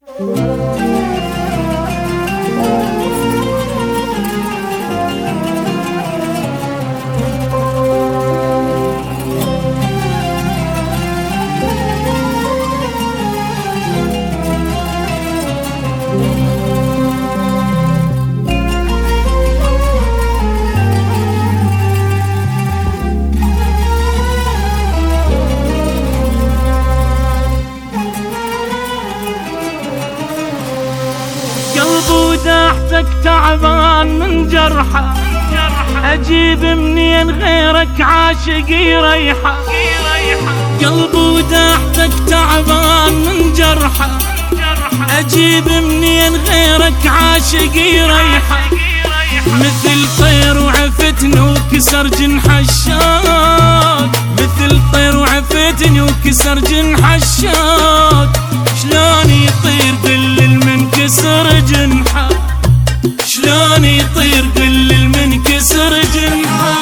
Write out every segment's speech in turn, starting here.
وداحتك تعبان من جرحه، أجيب منين غيرك عاشق يريحه. قلب وداحتك تعبان من جرحه، أجيب منين غيرك عاشق يريحه. مثل طير وعفتني وكسر جنح الشوق، مثل طير وعفتني وكسر جنح الشوق. شلون يطير دلل من كسر جنحه، شلون يطير دلل من كسر جنحه.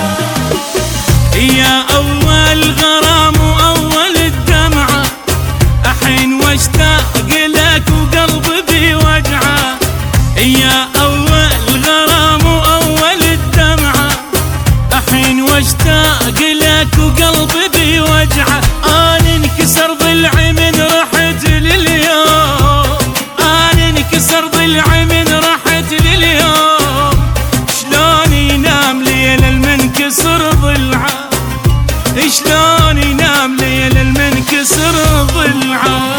يا أول غرام وأول الدمعة، أحين واشتاق لك وقلبي بوجعه. يا أول غرام وأول الدمعة، أحين واشتاق لك وقلبي بوجعه. أنا انكسر ضلعي من رحت لليوم، أنا انكسر ضلعي من رحت لليوم. شلون ينام ليل المنكسر ضلعه، شلون ينام ليل المنكسر ضلعه.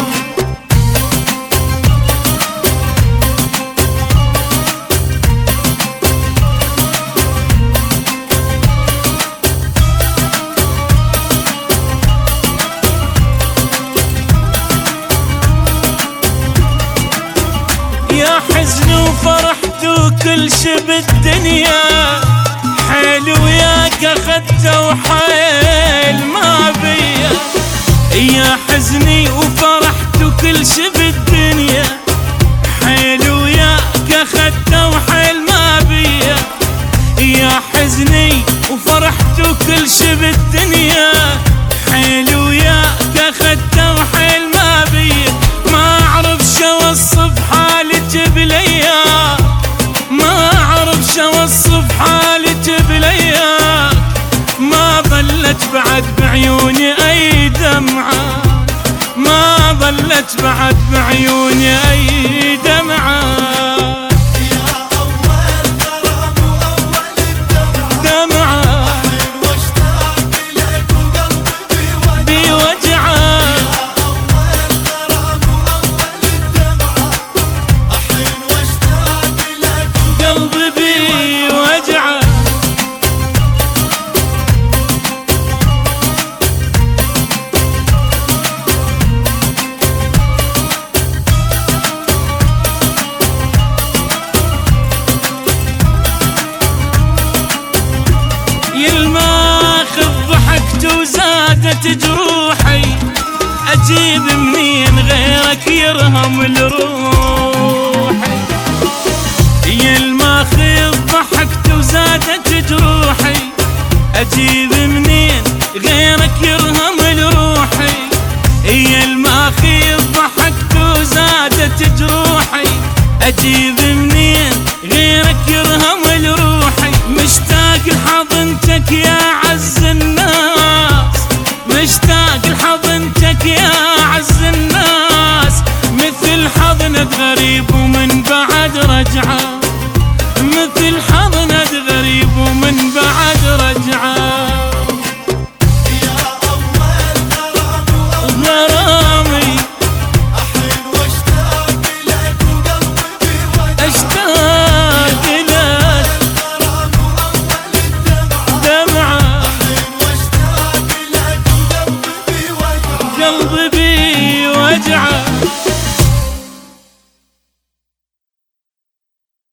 يا حزن وفرحت وكل شي بالدنيا، حيل وياك اخدته وحيل ما بيا. يا حزني وفرحت وكل شي بالدنيا، حيل وياك اخدته وحيل ما بيا. يا حزني وفرحت وكل شي بالدنيا، حيل وياك اخدته وحيل ما بيا. ما اعرف شو اوصف حالتي بالايام، ما اعرف شو اوصف حالتي بالايام. ما ظلت بعد بعيوني اي دمعه، ما ظلت بعد بعيوني اي دمعه. يا أول غرام وأول الدمعة، دمعه أحين واشتاق لك وقلبي بوجعه. بوجعه. يا أول غرام وأول الدمعة، أحين واشتاق لك قلبي بوجعه. يلماخ ضحكت وزادت جروحي، أجيب منين غيرك يرهم لروحي. يلماخ ضحكت وزادت جروحي، أجيب منين غيرك يرهم لروحي. يلماخ ضحكت وزادت جروحي، أجيب منين غيرك يرهم لروحي. مشتاق لحضنتك يا عز الناس، مشتاق لحضنتك يا عز الناس. مثل حضنة غريب ومن بعد رجعه،